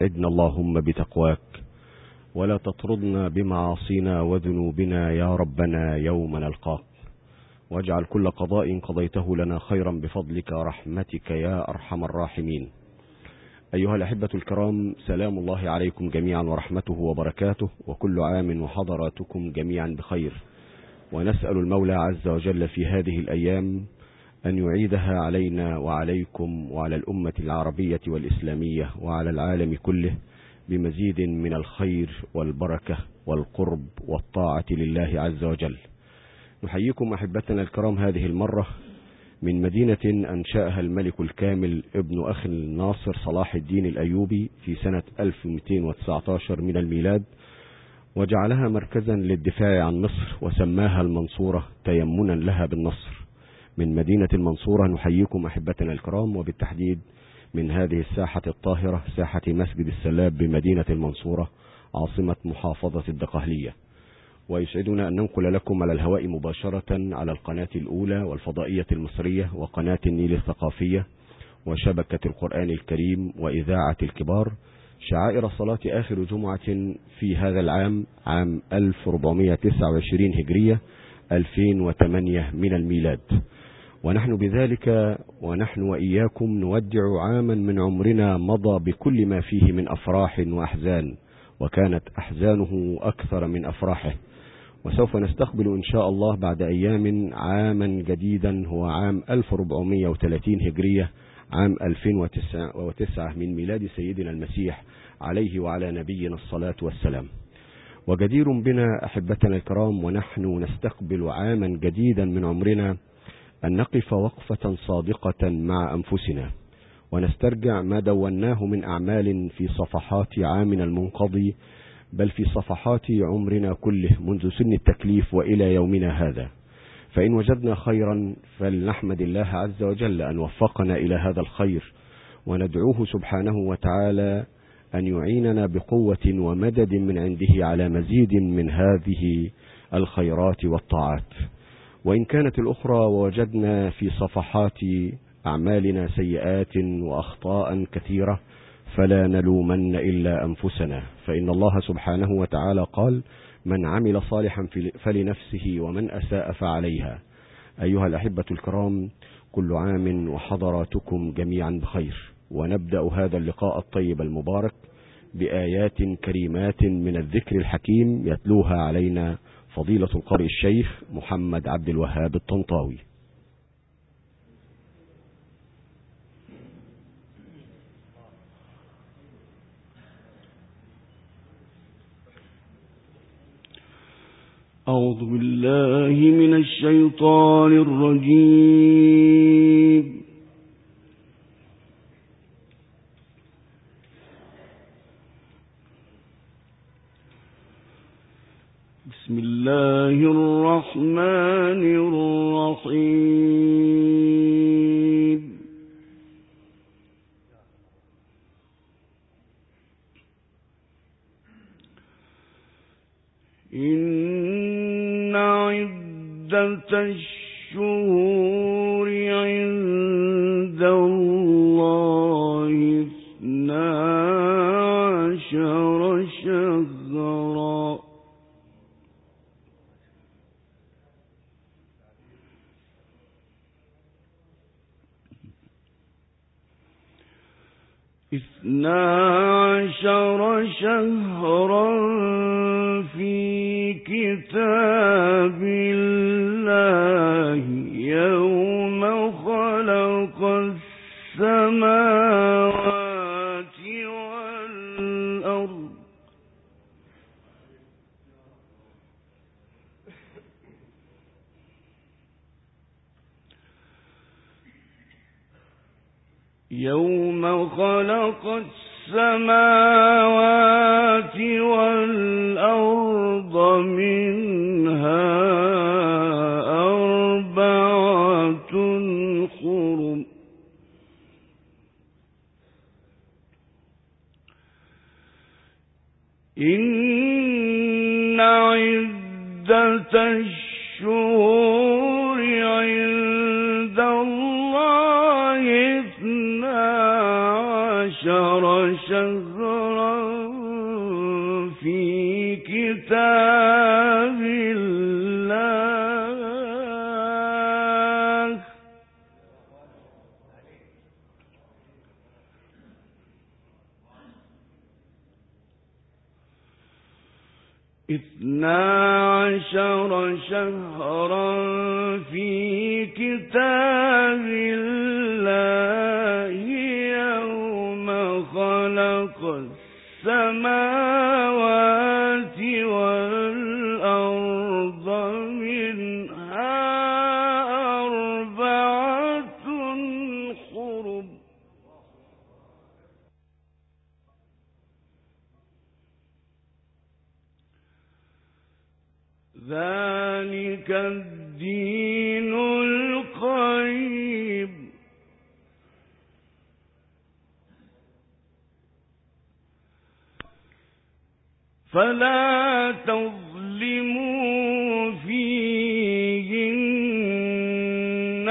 عدنا اللهم بتقواك، ولا تطردنا بمعاصينا وذنوبنا يا ربنا يوم نلقاك. واجعل كل قضاء قضيته لنا خيرا بفضلك ورحمتك يا أرحم الراحمين. أيها الأحبة الكرام، سلام الله عليكم جميعا ورحمته وبركاته، وكل عام وحضراتكم جميعا بخير. ونسأل المولى عز وجل في هذه الأيام أن يعيدها علينا وعليكم وعلى الأمة العربية والإسلامية وعلى العالم كله بمزيد من الخير والبركة والقرب والطاعة لله عز وجل. نحييكم أحبتنا الكرام هذه المرة من مدينة أنشأها الملك الكامل ابن أخي الناصر صلاح الدين الأيوبي في سنة 1219 من الميلاد، وجعلها مركزا للدفاع عن مصر وسماها المنصورة تيمنا لها بالنصر. من مدينة المنصورة نحييكم أحبتنا الكرام، وبالتحديد من هذه الساحة الطاهرة، ساحة مسجد السلاب بمدينة المنصورة عاصمة محافظة الدقهلية. ويسعدنا أن ننقل لكم على الهواء مباشرة على القناة الأولى والفضائية المصرية وقناة النيل الثقافية وشبكة القرآن الكريم وإذاعة الكبار شعائر صلاة آخر جمعة في هذا العام، عام 1429 هجرية 2008 من الميلاد. ونحن بذلك ونحن وإياكم نودع عاما من عمرنا مضى بكل ما فيه من أفراح وأحزان، وكانت أحزانه أكثر من أفراحه. وسوف نستقبل إن شاء الله بعد أيام عاما جديدا هو عام 1430 هجرية، عام 2009 من ميلاد سيدنا المسيح عليه وعلى نبينا الصلاة والسلام. وجدير بنا أحبتنا الكرام ونحن نستقبل عاما جديدا من عمرنا أن نقف وقفة صادقة مع أنفسنا ونسترجع ما دوناه من أعمال في صفحات عامنا المنقضي، بل في صفحات عمرنا كله منذ سن التكليف وإلى يومنا هذا. فإن وجدنا خيرا فلنحمد الله عز وجل أن وفقنا إلى هذا الخير، وندعوه سبحانه وتعالى أن يعيننا بقوة ومدد من عنده على مزيد من هذه الخيرات والطاعات. وإن كانت الأخرى ووجدنا في صفحات أعمالنا سيئات وأخطاء كثيرة فلا نلومن إلا أنفسنا، فإن الله سبحانه وتعالى قال: من عمل صالحا فلنفسه ومن أساء فعليها. أيها الأحبة الكرام، كل عام وحضراتكم جميعا بخير. ونبدأ هذا اللقاء الطيب المبارك بآيات كريمات من الذكر الحكيم يتلوها علينا فضيلة القارئ الشيخ محمد عبد الوهاب الطنطاوي. أعوذ بالله من الشيطان الرجيم. بسم الله الرحمن الرحيم. إن عدة الشهور عند الله 12 شهرا في كتاب الله يوم خلق السماوات والأرض يوم خلق السماوات والأرض منها أربعة حرم إن عدة الشهور عند الله 12 شهرا في كتاب الله 12 شهرا في كتاب الله يوم خلق السماوات والأرض منها 4 حرم ذلك الدين القيم فلا تظلموا فيهن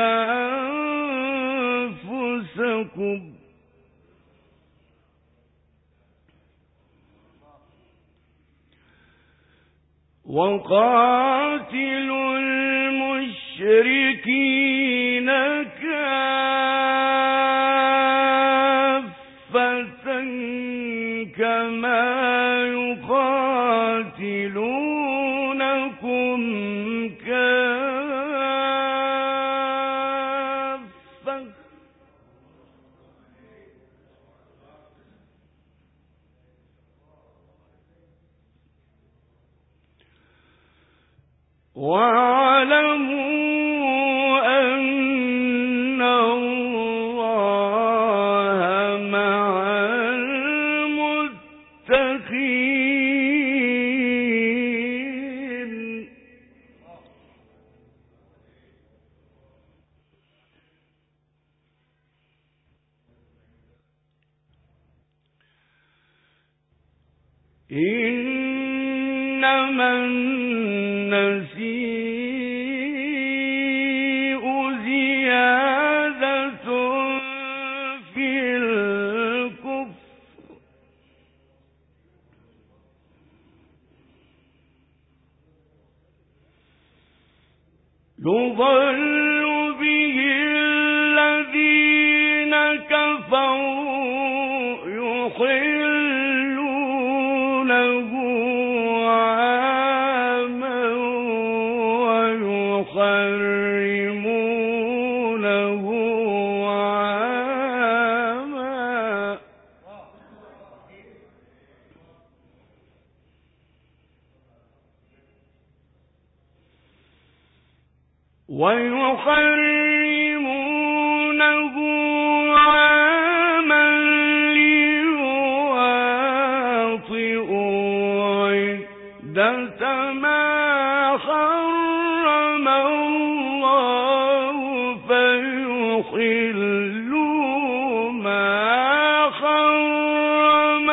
أنفسكم وقاتلوا المشركين كافة كما يقاتلونكم كافة واعلموا أن الله مع المتقين إنما النسيء زيادة في الكفر يضل به الذين كفروا يحلونه عاما ويحرمونه عاما ليواطئوا عدة ما حرم الله فيحلوا ما حرم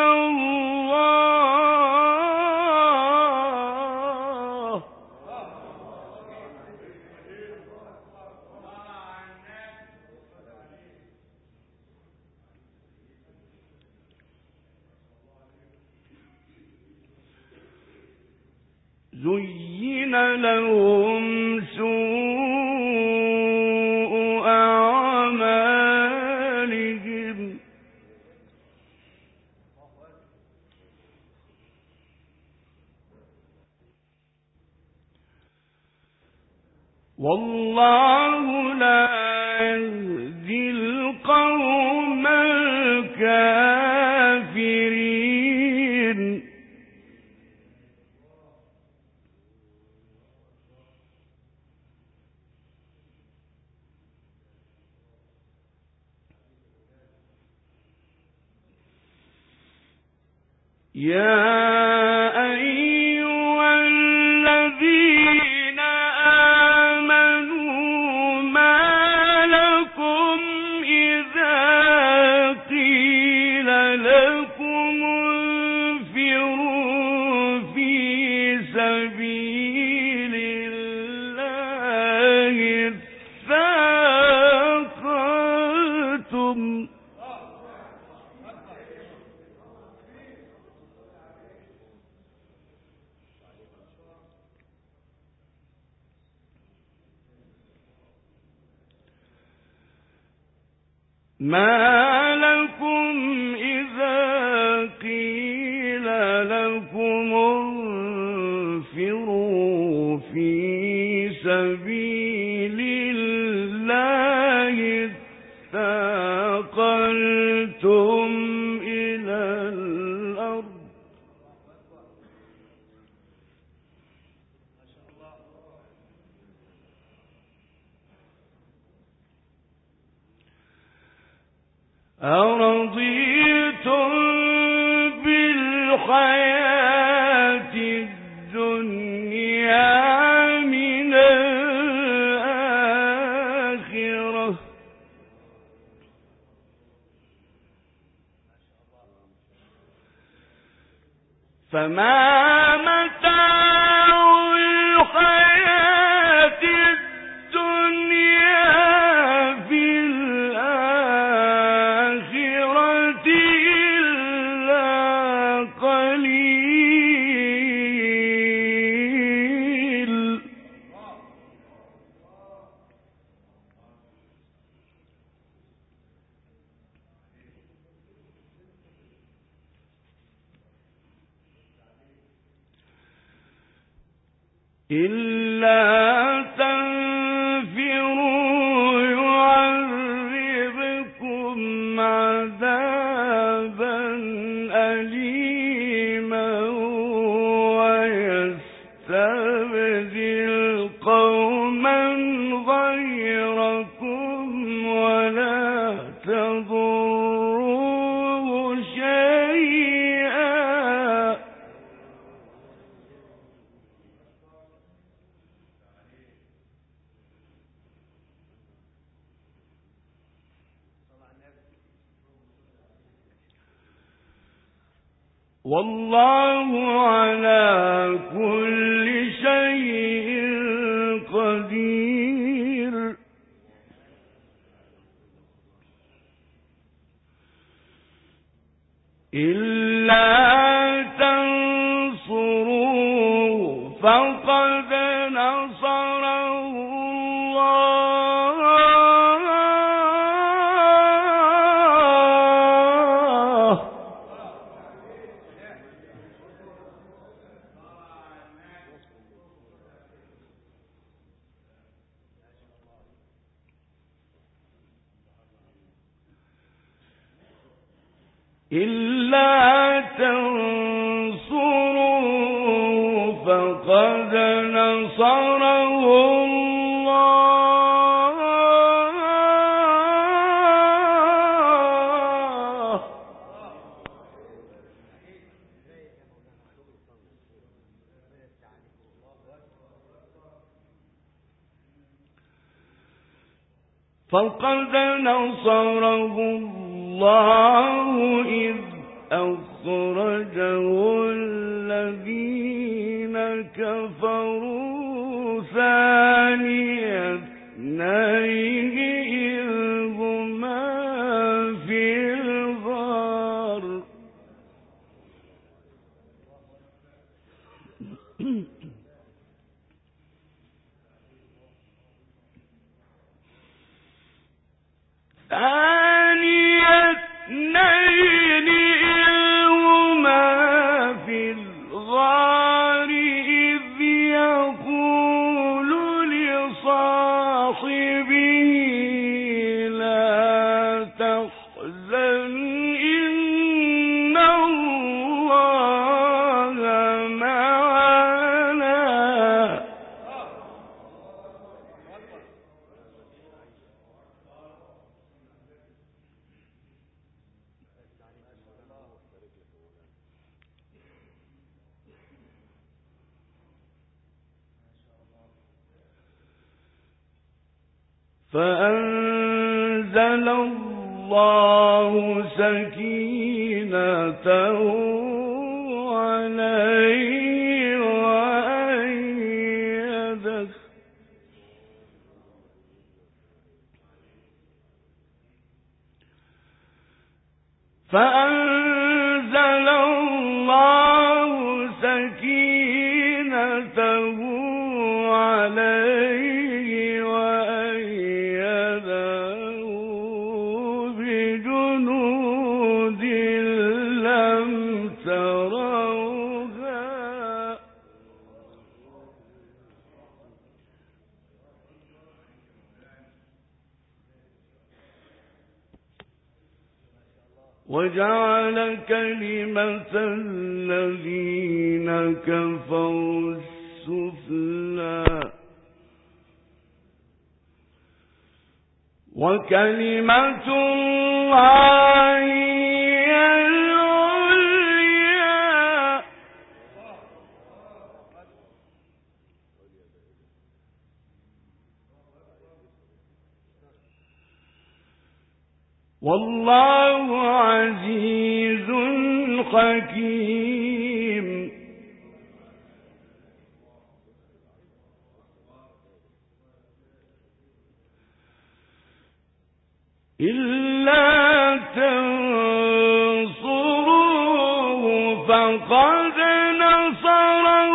الله زين لهم سوء أعمالهم والله لا يهدي القوم الكافرين يا أيها الذين آمنوا ما لكم إذا قيل لكم انفروا في سبيل الله اثاقلتم ما لكم إذا قيل لكم انفروا في سبيل الله اثاقلتم إلى الأرض أرضيتم بالحياة الدنيا من الآخرة فما متاع الحياة الدنيا في الآخرة إلا قليل إلا تنفروا يعذبكم عذابا أليما ويستبدل قوما غيركم ولا تضروه شيئا والله على كل شيء قدير إلا تنصروه فقد نصره الله إلا تنصروا فقد نصره الله فقد نصره الله إذ أخرجه الذين كفروا ثاني اثنين إذ هما في الغار ثاني اثنين إذ هما في الغار إذ يقول لصاحبه لا تحزن إن الله معنا فأنزل الله سكينته عليه وأيده عليه وأيده وجعل كلمة الذين كفروا السفلى وكلمة الله هي العليا والله عزيز حكيم. إلا تنصروه فقد نصره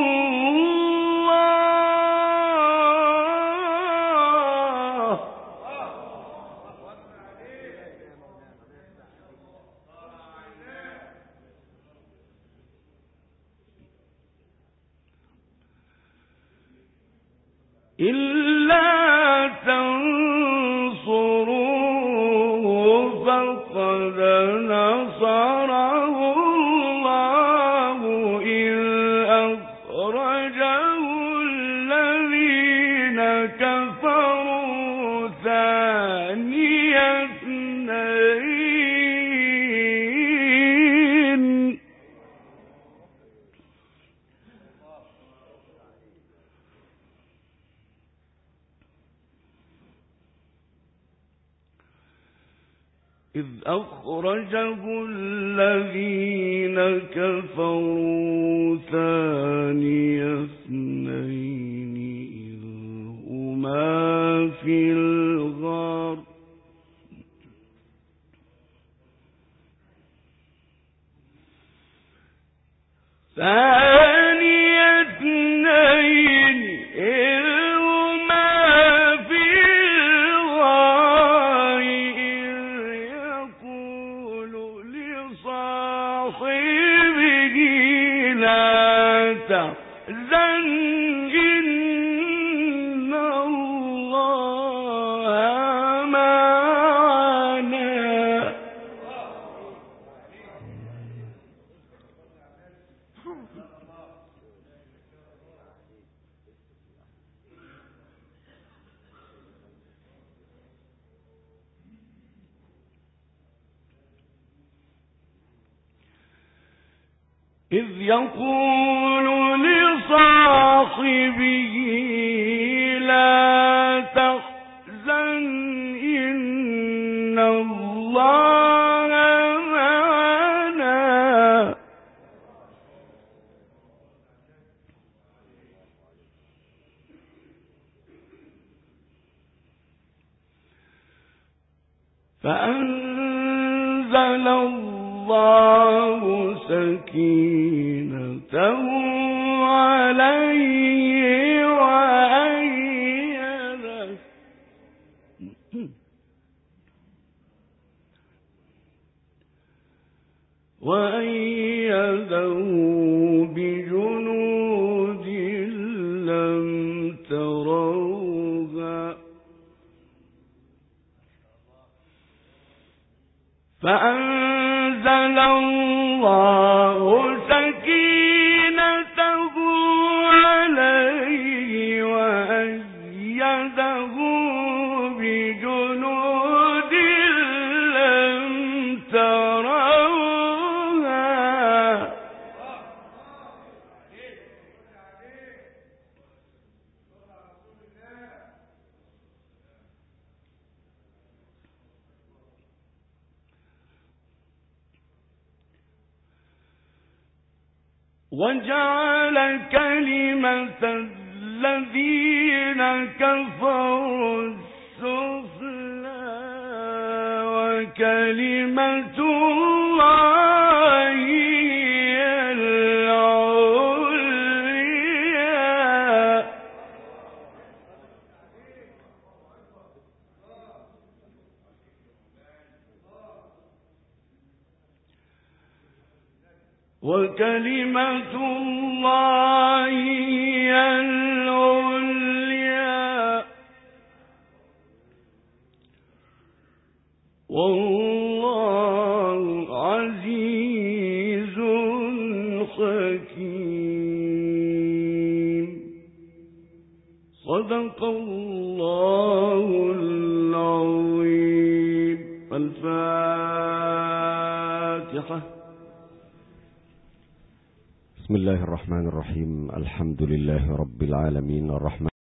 الله إلا تنصروه فقد نصره الله إذ أخرجه الذين كفروا ثاني اثنين إذ أخرجه الذين كفروا ثاني اثنين إذ هما في الغار ثاني اثنين إذ هما في الغار صاحبه لا تحزن إن الله معنا إذ يقول لصاحبه لا تحزن إن الله معنا فأنزل الله سكينته عليه وأيده بجنود لم تروها فأنزل الله سكينته عليه وأيده بجنود لم تروها وجعل كلمة الذين كفروا السفلى وكلمة الله هي العليا وكلمة الله هي العليا والله صدق الله العظيم. الفاتحة. بسم الله الرحمن الرحيم. الحمد لله رب العالمين، الرحمن